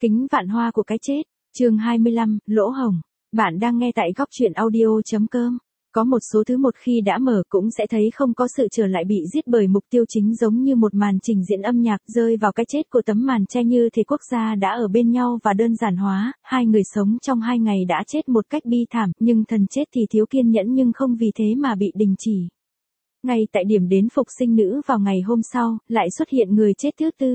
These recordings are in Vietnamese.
Kính vạn hoa của cái chết, chương 25, lỗ hổng. Bạn đang nghe tại góc truyện audio.com. Có một số thứ một khi đã mở cũng sẽ thấy không có sự trở lại, bị giết bởi mục tiêu chính, giống như một màn trình diễn âm nhạc rơi vào cái chết của tấm màn che, như thể quốc gia đã ở bên nhau và đơn giản hóa. Hai người sống trong 2 ngày đã chết một cách bi thảm, nhưng thần chết thì thiếu kiên nhẫn, nhưng không vì thế mà bị đình chỉ. Ngay tại điểm đến phục sinh nữ vào ngày hôm sau, lại xuất hiện người chết thứ tư.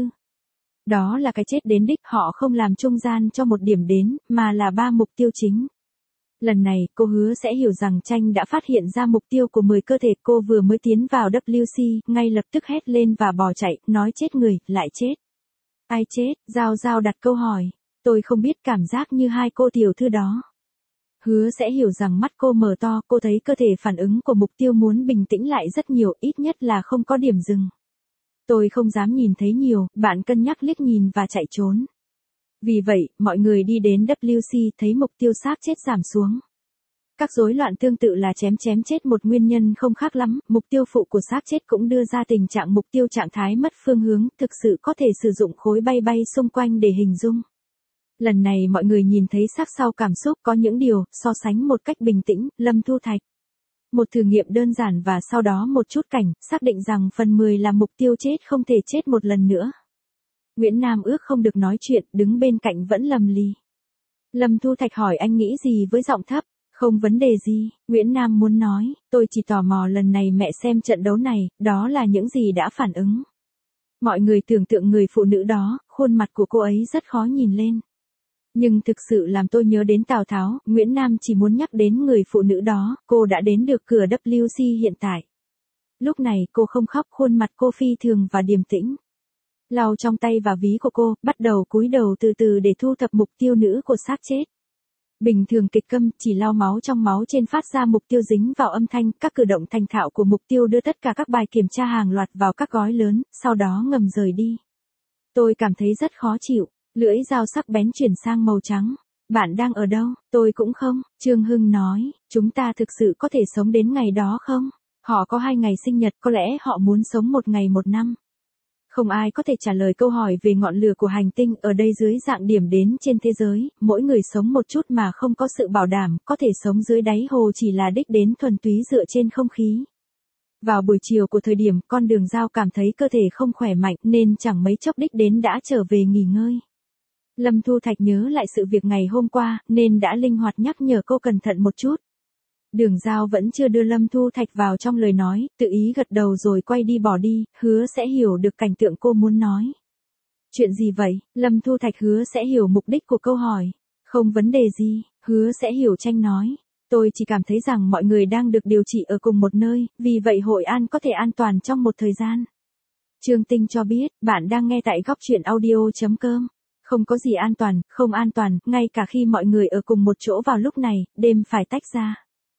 Đó là cái chết đến đích, họ không làm trung gian cho một điểm đến, mà là 3 mục tiêu chính. Lần này, cô hứa sẽ hiểu rằng Tranh đã phát hiện ra mục tiêu của 10 cơ thể. Cô vừa mới tiến vào WC, ngay lập tức hét lên và bỏ chạy, nói chết người, lại chết. Ai chết? Giao Giao đặt câu hỏi. Tôi không biết, cảm giác như hai cô tiểu thư đó. Hứa sẽ hiểu rằng mắt cô mở to, cô thấy cơ thể phản ứng của mục tiêu muốn bình tĩnh lại rất nhiều, ít nhất là không có điểm dừng. Tôi không dám nhìn thấy nhiều, bạn cân nhắc liếc nhìn và chạy trốn. Vì vậy, mọi người đi đến WC thấy mục tiêu xác chết giảm xuống. Các rối loạn tương tự là chém chết một nguyên nhân không khác lắm, mục tiêu phụ của xác chết cũng đưa ra tình trạng mục tiêu trạng thái mất phương hướng, thực sự có thể sử dụng khối bay xung quanh để hình dung. Lần này mọi người nhìn thấy xác sau cảm xúc, có những điều, so sánh một cách bình tĩnh. Lâm Thu Thạch. Một thử nghiệm đơn giản và sau đó một chút cảnh, xác định rằng phần 10 là mục tiêu chết, không thể chết một lần nữa. Nguyễn Nam ước không được nói chuyện, đứng bên cạnh vẫn lầm lì. Lâm Thu Thạch hỏi anh nghĩ gì với giọng thấp. Không vấn đề gì, Nguyễn Nam muốn nói, tôi chỉ tò mò lần này mẹ xem trận đấu này, đó là những gì đã phản ứng. Mọi người tưởng tượng người phụ nữ đó, khuôn mặt của cô ấy rất khó nhìn lên. Nhưng thực sự làm tôi nhớ đến Tào Tháo. Nguyễn Nam chỉ muốn nhắc đến người phụ nữ đó, cô đã đến được cửa WC hiện tại. Lúc này cô không khóc, khuôn mặt cô phi thường và điềm tĩnh. Lau trong tay và ví của cô, bắt đầu cúi đầu từ từ để thu thập mục tiêu nữ của xác chết. Bình thường kịch câm, chỉ lau máu trong máu trên phát ra mục tiêu dính vào âm thanh, các cử động thành thạo của mục tiêu đưa tất cả các bài kiểm tra hàng loạt vào các gói lớn, sau đó ngầm rời đi. Tôi cảm thấy rất khó chịu. Lưỡi dao sắc bén chuyển sang màu trắng. Bạn đang ở đâu? Tôi cũng không. Trương Hưng nói, chúng ta thực sự có thể sống đến ngày đó không? Họ có 2 ngày sinh nhật, có lẽ họ muốn sống 1 ngày 1 năm. Không ai có thể trả lời câu hỏi về ngọn lửa của hành tinh ở đây dưới dạng điểm đến trên thế giới. Mỗi người sống một chút mà không có sự bảo đảm, có thể sống dưới đáy hồ chỉ là đích đến thuần túy dựa trên không khí. Vào buổi chiều của thời điểm con Đường Giao cảm thấy cơ thể không khỏe mạnh nên chẳng mấy chốc đích đến đã trở về nghỉ ngơi. Lâm Thu Thạch nhớ lại sự việc ngày hôm qua, nên đã linh hoạt nhắc nhở cô cẩn thận một chút. Đường Giao vẫn chưa đưa Lâm Thu Thạch vào trong lời nói, tự ý gật đầu rồi quay đi bỏ đi, hứa sẽ hiểu được cảnh tượng cô muốn nói. Chuyện gì vậy? Lâm Thu Thạch hứa sẽ hiểu mục đích của câu hỏi. Không vấn đề gì, hứa sẽ hiểu Tranh nói. Tôi chỉ cảm thấy rằng mọi người đang được điều trị ở cùng một nơi, vì vậy Hội An có thể an toàn trong một thời gian. Trương Tinh cho biết, bạn đang nghe tại góc truyện audio.com. Không có gì an toàn, không an toàn, ngay cả khi mọi người ở cùng một chỗ vào lúc này, đêm phải tách ra.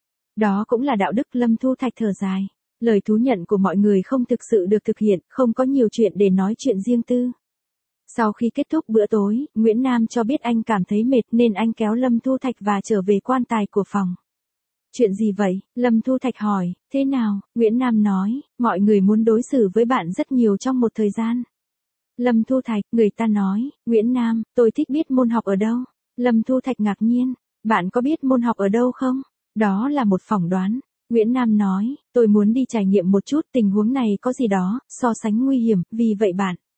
Đó cũng là đạo đức. Lâm Thu Thạch thở dài. Lời thú nhận của mọi người không thực sự được thực hiện, không có nhiều chuyện để nói chuyện riêng tư. Sau khi kết thúc bữa tối, Nguyễn Nam cho biết anh cảm thấy mệt nên anh kéo Lâm Thu Thạch và trở về quan tài của phòng. Chuyện gì vậy? Lâm Thu Thạch hỏi. Thế nào? Nguyễn Nam nói, mọi người muốn đối xử với bạn rất nhiều trong một thời gian. Lâm Thu Thạch, người ta nói, Nguyễn Nam, tôi thích biết môn học ở đâu. Lâm Thu Thạch ngạc nhiên, bạn có biết môn học ở đâu không? Đó là một phỏng đoán. Nguyễn Nam nói, tôi muốn đi trải nghiệm một chút, tình huống này có gì đó, so sánh nguy hiểm, vì vậy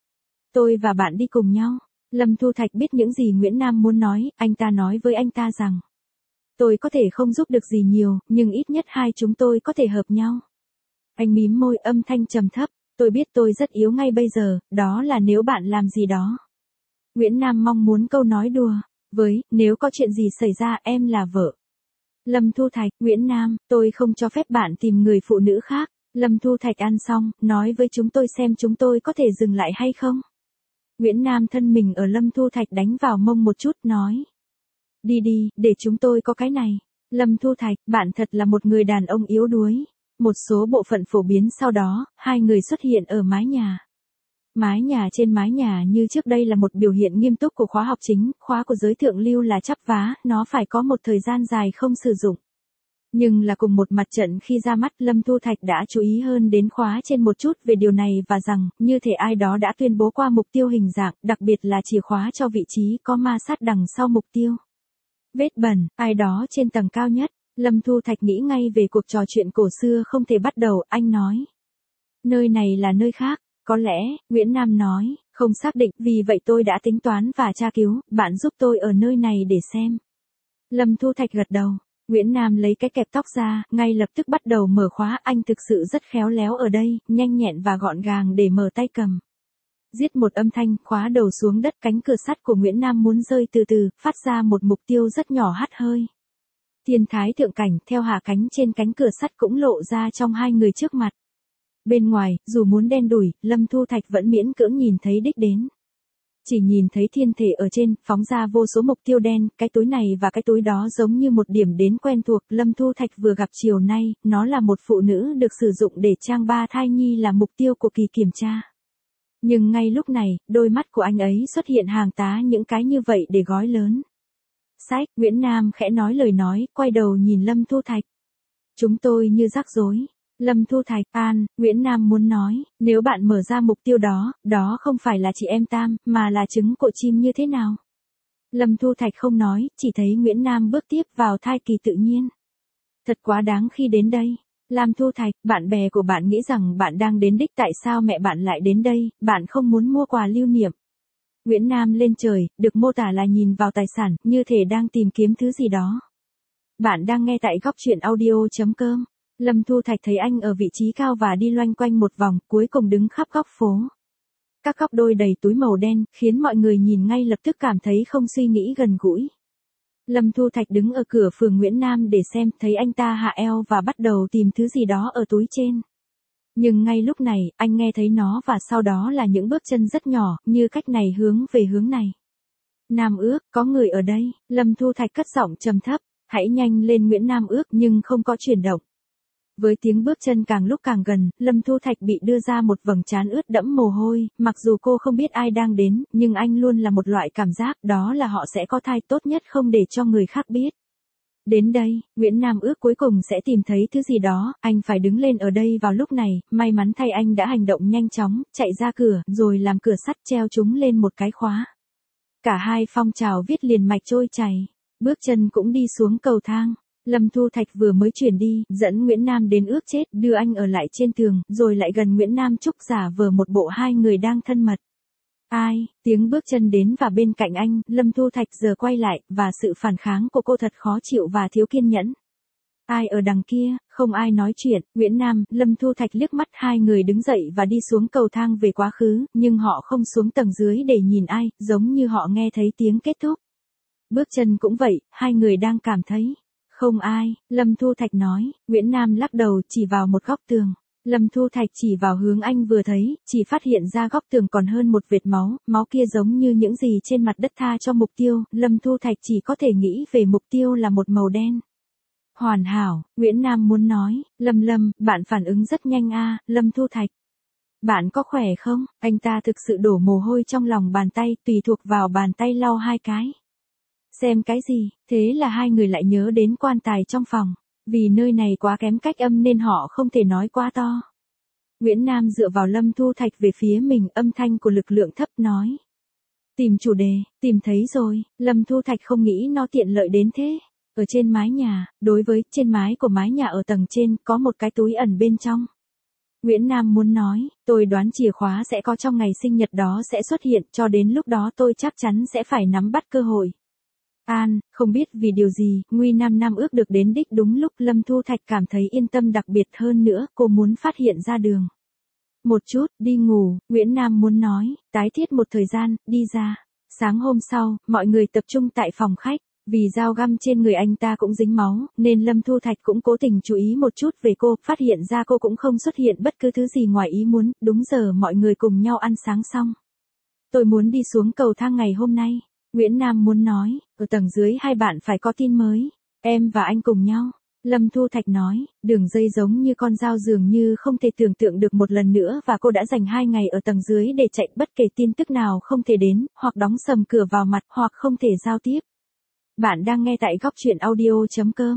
tôi và bạn đi cùng nhau. Lâm Thu Thạch biết những gì Nguyễn Nam muốn nói, anh ta nói với anh ta rằng, tôi có thể không giúp được gì nhiều, nhưng ít nhất hai chúng tôi có thể hợp nhau. Anh mím môi, âm thanh trầm thấp. Tôi biết tôi rất yếu ngay bây giờ, đó là nếu bạn làm gì đó. Nguyễn Nam mong muốn câu nói đùa. Nếu có chuyện gì xảy ra em là vợ. Lâm Thu Thạch, Nguyễn Nam, tôi không cho phép bạn tìm người phụ nữ khác. Lâm Thu Thạch ăn xong, nói với chúng tôi xem chúng tôi có thể dừng lại hay không. Nguyễn Nam thân mình ở Lâm Thu Thạch đánh vào mông một chút, nói. Đi đi, để chúng tôi có cái này. Lâm Thu Thạch, bạn thật là một người đàn ông yếu đuối. Một số bộ phận phổ biến sau đó, hai người xuất hiện ở mái nhà. Trên mái nhà như trước đây là một biểu hiện nghiêm túc của khóa học chính, khóa của giới thượng lưu là chắp vá, nó phải có một thời gian dài không sử dụng. Nhưng là cùng một mặt trận khi ra mắt Lâm Thu Thạch đã chú ý hơn đến khóa trên một chút về điều này và rằng, như thể ai đó đã tuyên bố qua mục tiêu hình dạng, đặc biệt là chìa khóa cho vị trí có ma sát đằng sau mục tiêu. Vết bẩn, ai đó trên tầng cao nhất, Lâm Thu Thạch nghĩ ngay về cuộc trò chuyện cổ xưa không thể bắt đầu, anh nói. Nơi này là nơi khác, có lẽ, Nguyễn Nam nói, không xác định, vì vậy tôi đã tính toán và tra cứu, bạn giúp tôi ở nơi này để xem. Lâm Thu Thạch gật đầu. Nguyễn Nam lấy cái kẹp tóc ra, ngay lập tức bắt đầu mở khóa, anh thực sự rất khéo léo ở đây, nhanh nhẹn và gọn gàng để mở tay cầm. Giết một âm thanh, khóa đầu xuống đất, cánh cửa sắt của Nguyễn Nam muốn rơi từ từ, phát ra một mục tiêu rất nhỏ hắt hơi. Thiên thái thượng cảnh, theo hạ cánh trên cánh cửa sắt cũng lộ ra trong hai người trước mặt. Bên ngoài, dù muốn đen đủi, Lâm Thu Thạch vẫn miễn cưỡng nhìn thấy đích đến. Chỉ nhìn thấy thiên thể ở trên, phóng ra vô số mục tiêu đen, cái túi này và cái túi đó giống như một điểm đến quen thuộc. Lâm Thu Thạch vừa gặp chiều nay, nó là một phụ nữ được sử dụng để trang ba thai nhi là mục tiêu của kỳ kiểm tra. Nhưng ngay lúc này, đôi mắt của anh ấy xuất hiện hàng tá những cái như vậy để gói lớn. Sách, Nguyễn Nam khẽ nói lời nói, quay đầu nhìn Lâm Thu Thạch. Chúng tôi như rắc rối. Lâm Thu Thạch, Nguyễn Nam muốn nói, nếu bạn mở ra mục tiêu đó, đó không phải là chị em Tam, mà là trứng của chim như thế nào? Lâm Thu Thạch không nói, chỉ thấy Nguyễn Nam bước tiếp vào thai kỳ tự nhiên. Thật quá đáng khi đến đây. Lam Thu Thạch, bạn bè của bạn nghĩ rằng bạn đang đến đích, tại sao mẹ bạn lại đến đây, bạn không muốn mua quà lưu niệm. Nguyễn Nam lên trời, được mô tả là nhìn vào tài sản, như thể đang tìm kiếm thứ gì đó. Bạn đang nghe tại góc truyện audio.com. Lâm Thu Thạch thấy anh ở vị trí cao và đi loanh quanh một vòng, cuối cùng đứng khắp góc phố. Các góc đôi đầy túi màu đen, khiến mọi người nhìn ngay lập tức cảm thấy không suy nghĩ gần gũi. Lâm Thu Thạch đứng ở cửa phường Nguyễn Nam để xem, thấy anh ta hạ eo và bắt đầu tìm thứ gì đó ở túi trên. Nhưng ngay lúc này, anh nghe thấy nó và sau đó là những bước chân rất nhỏ, như cách này hướng về hướng này. Nam ước, có người ở đây, Lâm Thu Thạch cất giọng trầm thấp, hãy nhanh lên Nguyễn Nam ước, nhưng không có chuyển động. Với tiếng bước chân càng lúc càng gần, Lâm Thu Thạch bị đưa ra một vầng trán ướt đẫm mồ hôi, mặc dù cô không biết ai đang đến, nhưng anh luôn là một loại cảm giác, đó là họ sẽ có thai, tốt nhất không để cho người khác biết. Đến đây, Nguyễn Nam ước cuối cùng sẽ tìm thấy thứ gì đó, anh phải đứng lên ở đây vào lúc này, may mắn thay anh đã hành động nhanh chóng, chạy ra cửa, rồi làm cửa sắt treo chúng lên một cái khóa. Cả hai phong trào viết liền mạch trôi chảy, bước chân cũng đi xuống cầu thang. Lâm Thu Thạch vừa mới chuyển đi, dẫn Nguyễn Nam đến ước chết, đưa anh ở lại trên tường, rồi lại gần Nguyễn Nam Trúc giả vờ một bộ hai người đang thân mật. Ai, tiếng bước chân đến và bên cạnh anh, Lâm Thu Thạch giờ quay lại, và sự phản kháng của cô thật khó chịu và thiếu kiên nhẫn. Ai ở đằng kia, không ai nói chuyện, Nguyễn Nam, Lâm Thu Thạch liếc mắt hai người đứng dậy và đi xuống cầu thang về quá khứ, nhưng họ không xuống tầng dưới để nhìn ai, giống như họ nghe thấy tiếng kết thúc. Bước chân cũng vậy, hai người đang cảm thấy. Không ai, Lâm Thu Thạch nói, Nguyễn Nam lắc đầu chỉ vào một góc tường. Lâm Thu Thạch chỉ vào hướng anh vừa thấy, chỉ phát hiện ra góc tường còn hơn một vệt máu, máu kia giống như những gì trên mặt đất tha cho mục tiêu, Lâm Thu Thạch chỉ có thể nghĩ về mục tiêu là một màu đen. Hoàn hảo, Nguyễn Nam muốn nói, Lâm, bạn phản ứng rất nhanh a, Lâm Thu Thạch. Bạn có khỏe không? Anh ta thực sự đổ mồ hôi trong lòng bàn tay, tùy thuộc vào bàn tay lau hai cái. Xem cái gì, thế là hai người lại nhớ đến quan tài trong phòng. Vì nơi này quá kém cách âm nên họ không thể nói quá to. Nguyễn Nam dựa vào Lâm Thu Thạch về phía mình, âm thanh của lực lượng thấp nói. Tìm chủ đề, tìm thấy rồi, Lâm Thu Thạch không nghĩ nó tiện lợi đến thế. Ở trên mái nhà, đối với trên mái của mái nhà ở tầng trên, có một cái túi ẩn bên trong. Nguyễn Nam muốn nói, tôi đoán chìa khóa sẽ có trong ngày sinh nhật đó sẽ xuất hiện, cho đến lúc đó tôi chắc chắn sẽ phải nắm bắt cơ hội. Không biết vì điều gì, Nguy Nam ước được đến đích đúng lúc, Lâm Thu Thạch cảm thấy yên tâm, đặc biệt hơn nữa, cô muốn phát hiện ra đường. Một chút, đi ngủ, Nguyễn Nam muốn nói, tái thiết một thời gian, đi ra. Sáng hôm sau, mọi người tập trung tại phòng khách, vì dao găm trên người anh ta cũng dính máu, nên Lâm Thu Thạch cũng cố tình chú ý một chút về cô, phát hiện ra cô cũng không xuất hiện bất cứ thứ gì ngoài ý muốn, đúng giờ mọi người cùng nhau ăn sáng xong. Tôi muốn đi xuống cầu thang ngày hôm nay. Nguyễn Nam muốn nói, ở tầng dưới hai bạn phải có tin mới, em và anh cùng nhau. Lâm Thu Thạch nói, đường dây giống như con dao dường như không thể tưởng tượng được một lần nữa và cô đã dành 2 ngày ở tầng dưới để chạy, bất kể tin tức nào không thể đến, hoặc đóng sầm cửa vào mặt, hoặc không thể giao tiếp. Bạn đang nghe tại góc truyện audio.com.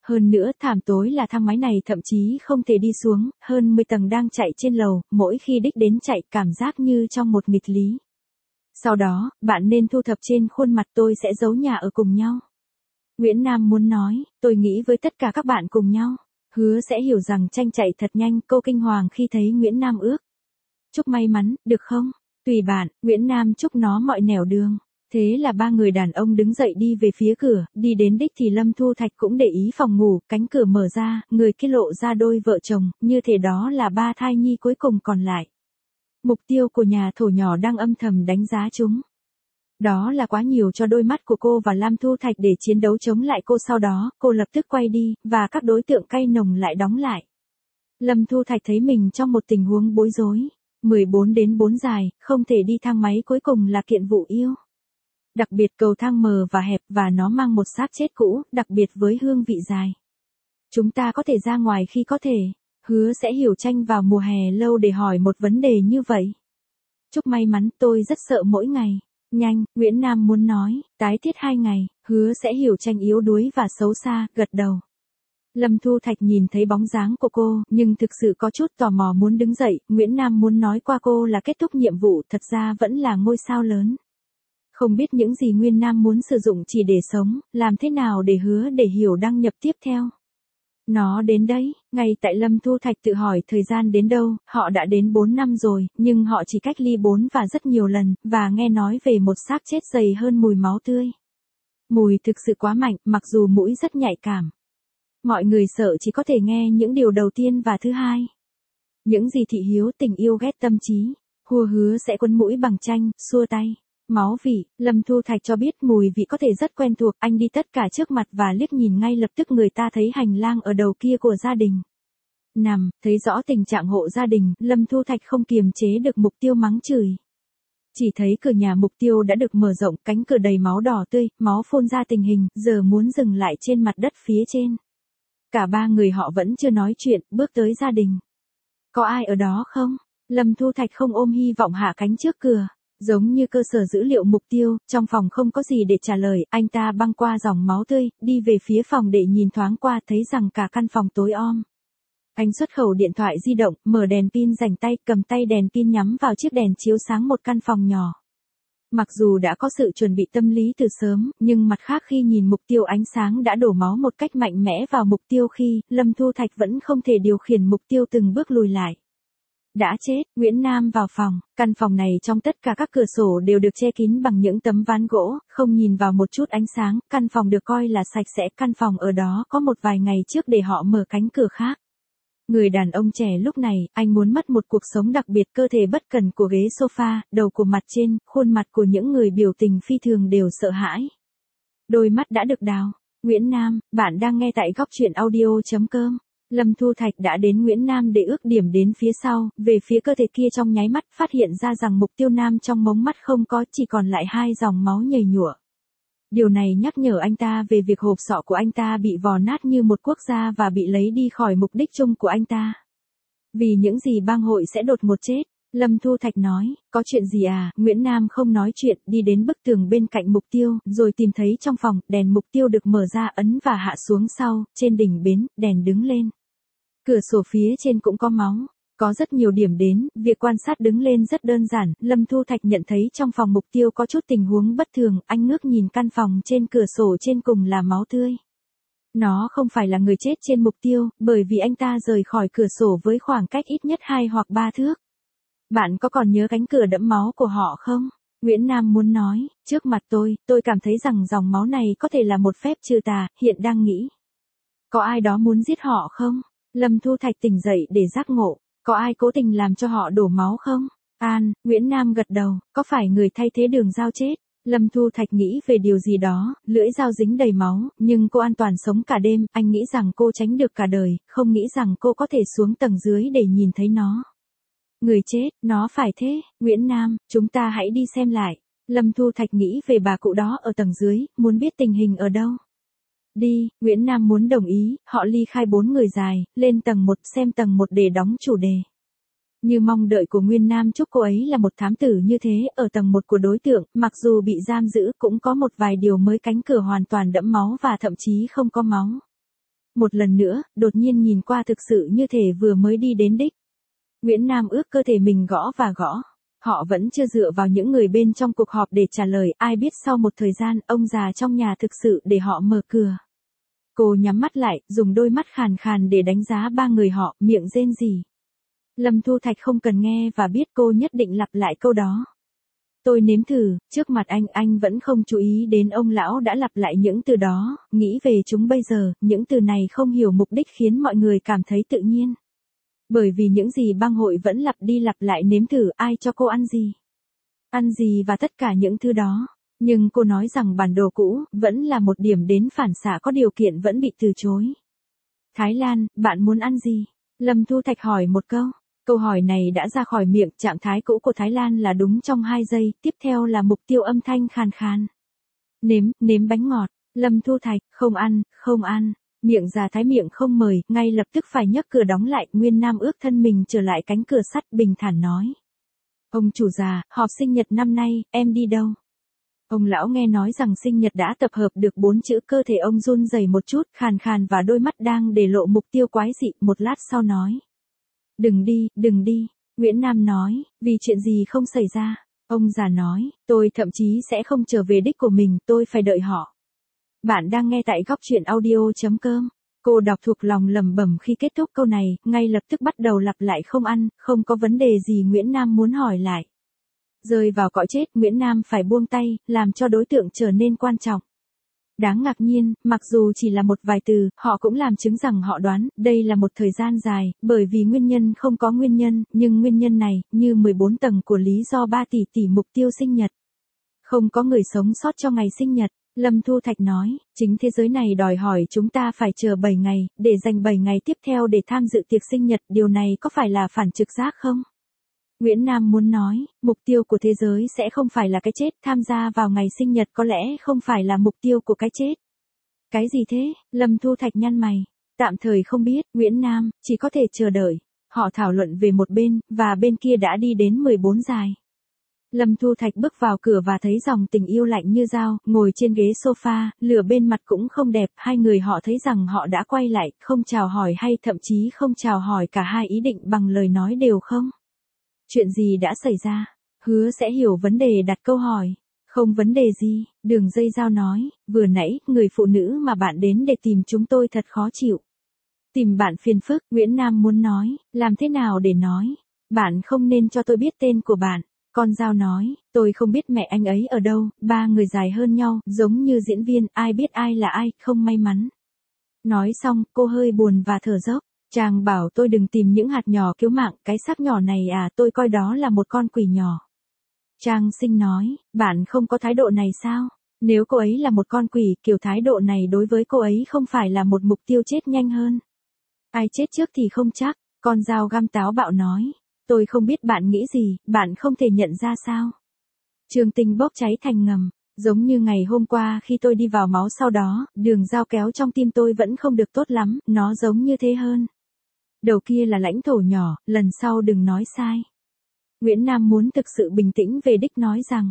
Hơn nữa thảm tối là thang máy này thậm chí không thể đi xuống, hơn 10 tầng đang chạy trên lầu, mỗi khi đích đến chạy cảm giác như trong một nghịch lý. Sau đó, bạn nên thu thập trên khuôn mặt tôi sẽ giấu nhà ở cùng nhau. Nguyễn Nam muốn nói, tôi nghĩ với tất cả các bạn cùng nhau. Hứa sẽ hiểu rằng tranh chạy thật nhanh, cô kinh hoàng khi thấy Nguyễn Nam ước. Chúc may mắn, được không? Tùy bạn, Nguyễn Nam chúc nó mọi nẻo đường. Thế là ba người đàn ông đứng dậy đi về phía cửa, đi đến đích thì Lâm Thu Thạch cũng để ý phòng ngủ, cánh cửa mở ra, người kia lộ ra đôi vợ chồng, như thể đó là ba thai nhi cuối cùng còn lại. Mục tiêu của nhà thổ nhỏ đang âm thầm đánh giá chúng. Đó là quá nhiều cho đôi mắt của cô và Lam Thu Thạch để chiến đấu chống lại cô, sau đó, cô lập tức quay đi, và các đối tượng cay nồng lại đóng lại. Lâm Thu Thạch thấy mình trong một tình huống bối rối. 14 đến 4 dài, không thể đi thang máy, cuối cùng là kiện vụ yêu. Đặc biệt cầu thang mờ và hẹp và nó mang một xác chết cũ, đặc biệt với hương vị dài. Chúng ta có thể ra ngoài khi có thể. Hứa sẽ hiểu tranh vào mùa hè lâu để hỏi một vấn đề như vậy. Chúc may mắn, tôi rất sợ mỗi ngày. Nhanh, Nguyễn Nam muốn nói, tái thiết 2 ngày, hứa sẽ hiểu tranh yếu đuối và xấu xa, gật đầu. Lâm Thu Thạch nhìn thấy bóng dáng của cô, nhưng thực sự có chút tò mò muốn đứng dậy, Nguyễn Nam muốn nói qua cô là kết thúc nhiệm vụ, thật ra vẫn là ngôi sao lớn. Không biết những gì Nguyên Nam muốn sử dụng chỉ để sống, làm thế nào để hứa để hiểu đăng nhập tiếp theo. Nó đến đấy, ngay tại Lâm Thu Thạch tự hỏi thời gian đến đâu, họ đã đến 4 năm rồi, nhưng họ chỉ cách ly 4 và rất nhiều lần, và nghe nói về một xác chết dày hơn mùi máu tươi. Mùi thực sự quá mạnh, mặc dù mũi rất nhạy cảm. Mọi người sợ chỉ có thể nghe những điều đầu tiên và thứ hai. Những gì thị hiếu, tình yêu, ghét, tâm trí. Hứa sẽ quấn mũi bằng chanh, xua tay. Máu vị, Lâm Thu Thạch cho biết mùi vị có thể rất quen thuộc, anh đi tất cả trước mặt và liếc nhìn ngay lập tức người ta thấy hành lang ở đầu kia của gia đình. Nằm, thấy rõ tình trạng hộ gia đình, Lâm Thu Thạch không kiềm chế được Mục Tiêu mắng chửi. Chỉ thấy cửa nhà Mục Tiêu đã được mở rộng, cánh cửa đầy máu đỏ tươi, máu phun ra tình hình, giờ muốn dừng lại trên mặt đất phía trên. Cả ba người họ vẫn chưa nói chuyện, bước tới gia đình. Có ai ở đó không? Lâm Thu Thạch không ôm hy vọng hạ cánh trước cửa. Giống như cơ sở dữ liệu Mục Tiêu, trong phòng không có gì để trả lời, anh ta băng qua dòng máu tươi, đi về phía phòng để nhìn thoáng qua, thấy rằng cả căn phòng tối om. Anh xuất khẩu điện thoại di động, mở đèn pin rảnh tay, cầm tay đèn pin nhắm vào chiếc đèn chiếu sáng một căn phòng nhỏ. Mặc dù đã có sự chuẩn bị tâm lý từ sớm, nhưng mặt khác khi nhìn Mục Tiêu, ánh sáng đã đổ máu một cách mạnh mẽ vào Mục Tiêu khi, Lâm Thu Thạch vẫn không thể điều khiển Mục Tiêu từng bước lùi lại. Đã chết, Nguyễn Nam vào phòng, căn phòng này trong tất cả các cửa sổ đều được che kín bằng những tấm ván gỗ, không nhìn vào một chút ánh sáng, căn phòng được coi là sạch sẽ, căn phòng ở đó có một vài ngày trước để họ mở cánh cửa khác. Người đàn ông trẻ lúc này, anh muốn mất một cuộc sống đặc biệt, cơ thể bất cần của ghế sofa, đầu của mặt trên, khuôn mặt của những người biểu tình phi thường đều sợ hãi. Đôi mắt đã được đào. Nguyễn Nam, bạn đang nghe tại góc truyện audio.com. Lâm Thu Thạch đã đến Nguyễn Nam để ước điểm đến phía sau, về phía cơ thể kia trong nháy mắt, phát hiện ra rằng Mục Tiêu Nam trong mống mắt không có, chỉ còn lại 2 dòng máu nhầy nhụa. Điều này nhắc nhở anh ta về việc hộp sọ của anh ta bị vò nát như một quốc gia và bị lấy đi khỏi mục đích chung của anh ta. Vì những gì bang hội sẽ đột ngột chết. Lâm Thu Thạch nói, có chuyện gì à? Nguyễn Nam không nói chuyện, đi đến bức tường bên cạnh Mục Tiêu, rồi tìm thấy trong phòng, đèn Mục Tiêu được mở ra, ấn và hạ xuống sau, trên đỉnh bến, đèn đứng lên. Cửa sổ phía trên cũng có máu. Có rất nhiều điểm đến, việc quan sát đứng lên rất đơn giản, Lâm Thu Thạch nhận thấy trong phòng Mục Tiêu có chút tình huống bất thường, anh ngước nhìn căn phòng trên cửa sổ trên cùng là máu tươi. Nó không phải là người chết trên Mục Tiêu, bởi vì anh ta rời khỏi cửa sổ với khoảng cách ít nhất 2 hoặc 3 thước. Bạn có còn nhớ cánh cửa đẫm máu của họ không? Nguyễn Nam muốn nói, trước mặt tôi cảm thấy rằng dòng máu này có thể là một phép trừ tà, hiện đang nghĩ. Có ai đó muốn giết họ không? Lâm Thu Thạch tỉnh dậy để giác ngộ. Có ai cố tình làm cho họ đổ máu không? Nguyễn Nam gật đầu, có phải người thay thế Đường Giao chết? Lâm Thu Thạch nghĩ về điều gì đó, lưỡi dao dính đầy máu, nhưng cô an toàn sống cả đêm, anh nghĩ rằng cô tránh được cả đời, không nghĩ rằng cô có thể xuống tầng dưới để nhìn thấy nó. Người chết, nó phải thế, Nguyễn Nam, chúng ta hãy đi xem lại. Lâm Thu Thạch nghĩ về bà cụ đó ở tầng dưới, muốn biết tình hình ở đâu. Đi, Nguyễn Nam muốn đồng ý, họ ly khai 4 người dài, lên tầng 1 xem tầng 1 để đóng chủ đề. Như mong đợi của Nguyên Nam chúc cô ấy là một thám tử như thế, ở tầng 1 của đối tượng, mặc dù bị giam giữ cũng có một vài điều mới, cánh cửa hoàn toàn đẫm máu và thậm chí không có máu. Một lần nữa, đột nhiên nhìn qua thực sự như thể vừa mới đi đến đích. Nguyễn Nam ước cơ thể mình gõ và gõ. Họ vẫn chưa dựa vào những người bên trong cuộc họp để trả lời, ai biết sau một thời gian, ông già trong nhà thực sự để họ mở cửa. Cô nhắm mắt lại, dùng đôi mắt khàn khàn để đánh giá ba người họ, miệng rên rỉ. Lâm Thu Thạch không cần nghe và biết cô nhất định lặp lại câu đó. Tôi nếm thử, trước mặt anh vẫn không chú ý đến ông lão đã lặp lại những từ đó, nghĩ về chúng bây giờ, những từ này không hiểu mục đích khiến mọi người cảm thấy tự nhiên. Bởi vì những gì bang hội vẫn lặp đi lặp lại nếm thử ai cho cô ăn gì. Ăn gì và tất cả những thứ đó. Nhưng cô nói rằng bản đồ cũ, vẫn là một điểm đến phản xạ có điều kiện vẫn bị từ chối. Thái Lan, bạn muốn ăn gì? Lâm Thu Thạch hỏi một câu. Câu hỏi này đã ra khỏi miệng, trạng thái cũ của Thái Lan là đúng trong 2 giây, tiếp theo là mục tiêu âm thanh khàn khàn. Nếm bánh ngọt. Lâm Thu Thạch, không ăn. Miệng già Thái miệng không mời, ngay lập tức phải nhấc cửa đóng lại, Nguyên Nam ước thân mình trở lại cánh cửa sắt bình thản nói. Ông chủ già, họp sinh nhật năm nay, em đi đâu? Ông lão nghe nói rằng sinh nhật đã tập hợp được 4 chữ, cơ thể ông run rẩy một chút, khàn khàn và đôi mắt đang để lộ mục tiêu quái dị, một lát sau nói. Đừng đi, Nguyễn Nam nói, vì chuyện gì không xảy ra. Ông già nói, tôi thậm chí sẽ không trở về đích của mình, tôi phải đợi họ. Bạn đang nghe tại góc truyện audio.com. Cô đọc thuộc lòng lẩm bẩm khi kết thúc câu này, ngay lập tức bắt đầu lặp lại không ăn, không có vấn đề gì Nguyễn Nam muốn hỏi lại. Rơi vào cõi chết, Nguyễn Nam phải buông tay, làm cho đối tượng trở nên quan trọng. Đáng ngạc nhiên, mặc dù chỉ là một vài từ, họ cũng làm chứng rằng họ đoán, đây là một thời gian dài, bởi vì nguyên nhân không có nguyên nhân, nhưng nguyên nhân này, như 14 tầng của lý do 3 tỷ mục tiêu sinh nhật. Không có người sống sót cho ngày sinh nhật. Lâm Thu Thạch nói, chính thế giới này đòi hỏi chúng ta phải chờ 7 ngày, để dành 7 ngày tiếp theo để tham dự tiệc sinh nhật, điều này có phải là phản trực giác không? Nguyễn Nam muốn nói, mục tiêu của thế giới sẽ không phải là cái chết, tham gia vào ngày sinh nhật có lẽ không phải là mục tiêu của cái chết. Cái gì thế? Lâm Thu Thạch nhăn mày. Tạm thời không biết, Nguyễn Nam, chỉ có thể chờ đợi. Họ thảo luận về một bên, và bên kia đã đi đến 14 dài. Lâm Thu Thạch bước vào cửa và thấy dòng tình yêu lạnh như dao, ngồi trên ghế sofa, lửa bên mặt cũng không đẹp, hai người họ thấy rằng họ đã quay lại, không chào hỏi hay thậm chí không chào hỏi cả hai ý định bằng lời nói đều không. Chuyện gì đã xảy ra? Hứa sẽ hiểu vấn đề đặt câu hỏi. Không vấn đề gì, Đường Dây Dao nói, vừa nãy, người phụ nữ mà bạn đến để tìm chúng tôi thật khó chịu. Tìm bạn phiền phức, Nguyễn Nam muốn nói, làm thế nào để nói? Bạn không nên cho tôi biết tên của bạn. Con dao nói, tôi không biết mẹ anh ấy ở đâu, ba người dài hơn nhau, giống như diễn viên, ai biết ai là ai, không may mắn. Nói xong, cô hơi buồn và thở dốc. Chàng bảo tôi đừng tìm những hạt nhỏ cứu mạng, cái xác nhỏ này à, tôi coi đó là một con quỷ nhỏ. Trang Sinh nói, bạn không có thái độ này sao? Nếu cô ấy là một con quỷ, kiểu thái độ này đối với cô ấy không phải là một mục tiêu chết nhanh hơn. Ai chết trước thì không chắc, con dao găm táo bạo nói. Tôi không biết bạn nghĩ gì, bạn không thể nhận ra sao? Trường Tình bốc cháy thành ngầm, giống như ngày hôm qua khi tôi đi vào máu sau đó, đường dao kéo trong tim tôi vẫn không được tốt lắm, nó giống như thế hơn. Đầu kia là lãnh thổ nhỏ, lần sau đừng nói sai. Nguyễn Nam muốn thực sự bình tĩnh về đích nói rằng.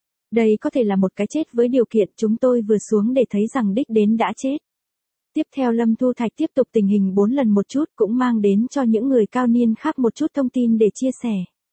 Đây có thể là một cái chết với điều kiện chúng tôi vừa xuống để thấy rằng đích đến đã chết. Tiếp theo Lâm Thu Thạch tiếp tục tình hình 4 lần một chút cũng mang đến cho những người cao niên khác một chút thông tin để chia sẻ.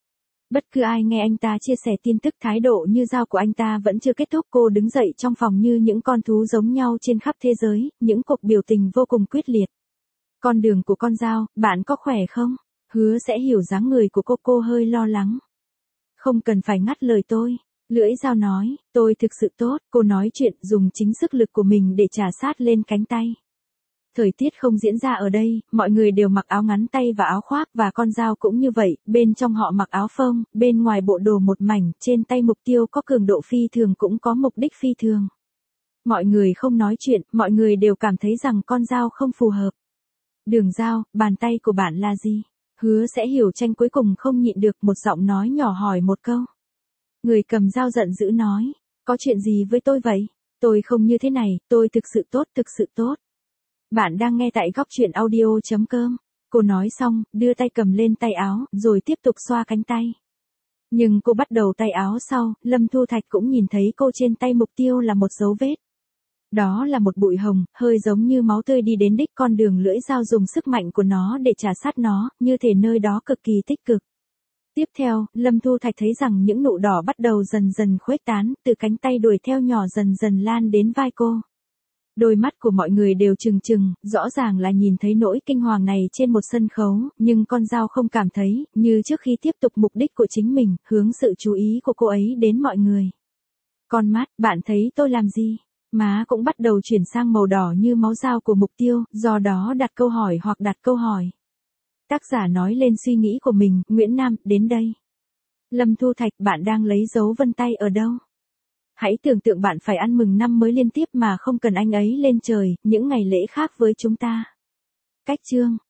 Bất cứ ai nghe anh ta chia sẻ tin tức thái độ như dao của anh ta vẫn chưa kết thúc, cô đứng dậy trong phòng như những con thú giống nhau trên khắp thế giới, những cuộc biểu tình vô cùng quyết liệt. Con đường của con dao, bạn có khỏe không? Hứa sẽ hiểu dáng người của cô hơi lo lắng. Không cần phải ngắt lời tôi. Lưỡi dao nói, tôi thực sự tốt, cô nói chuyện dùng chính sức lực của mình để trà sát lên cánh tay. Thời tiết không diễn ra ở đây, mọi người đều mặc áo ngắn tay và áo khoác và con dao cũng như vậy, bên trong họ mặc áo phông, bên ngoài bộ đồ một mảnh, trên tay mục tiêu có cường độ phi thường cũng có mục đích phi thường. Mọi người không nói chuyện, mọi người đều cảm thấy rằng con dao không phù hợp. Đường dao, bàn tay của bạn là gì? Hứa sẽ hiểu tranh cuối cùng không nhịn được một giọng nói nhỏ hỏi một câu. Người cầm dao giận dữ nói, có chuyện gì với tôi vậy? Tôi không như thế này, tôi thực sự tốt, thực sự tốt. Bạn đang nghe tại góc truyện audio.com. Cô nói xong, đưa tay cầm lên tay áo, rồi tiếp tục xoa cánh tay. Nhưng cô bắt đầu tay áo sau, Lâm Thu Thạch cũng nhìn thấy cô trên tay mục tiêu là một dấu vết. Đó là một bụi hồng, hơi giống như máu tươi đi đến đích, con đường lưỡi dao dùng sức mạnh của nó để trà sát nó, như thể nơi đó cực kỳ tích cực. Tiếp theo, Lâm Thu Thạch thấy rằng những nụ đỏ bắt đầu dần dần khuếch tán, từ cánh tay đuổi theo nhỏ dần dần lan đến vai cô. Đôi mắt của mọi người đều trừng trừng, rõ ràng là nhìn thấy nỗi kinh hoàng này trên một sân khấu, nhưng con dao không cảm thấy, như trước khi tiếp tục mục đích của chính mình, hướng sự chú ý của cô ấy đến mọi người. Con mắt, bạn thấy tôi làm gì? Má cũng bắt đầu chuyển sang màu đỏ như máu dao của mục tiêu, do đó đặt câu hỏi hoặc đặt câu hỏi. Tác giả nói lên suy nghĩ của mình, Nguyễn Nam, đến đây. Lâm Thu Thạch, bạn đang lấy dấu vân tay ở đâu? Hãy tưởng tượng bạn phải ăn mừng năm mới liên tiếp mà không cần anh ấy lên trời, những ngày lễ khác với chúng ta. Cách chương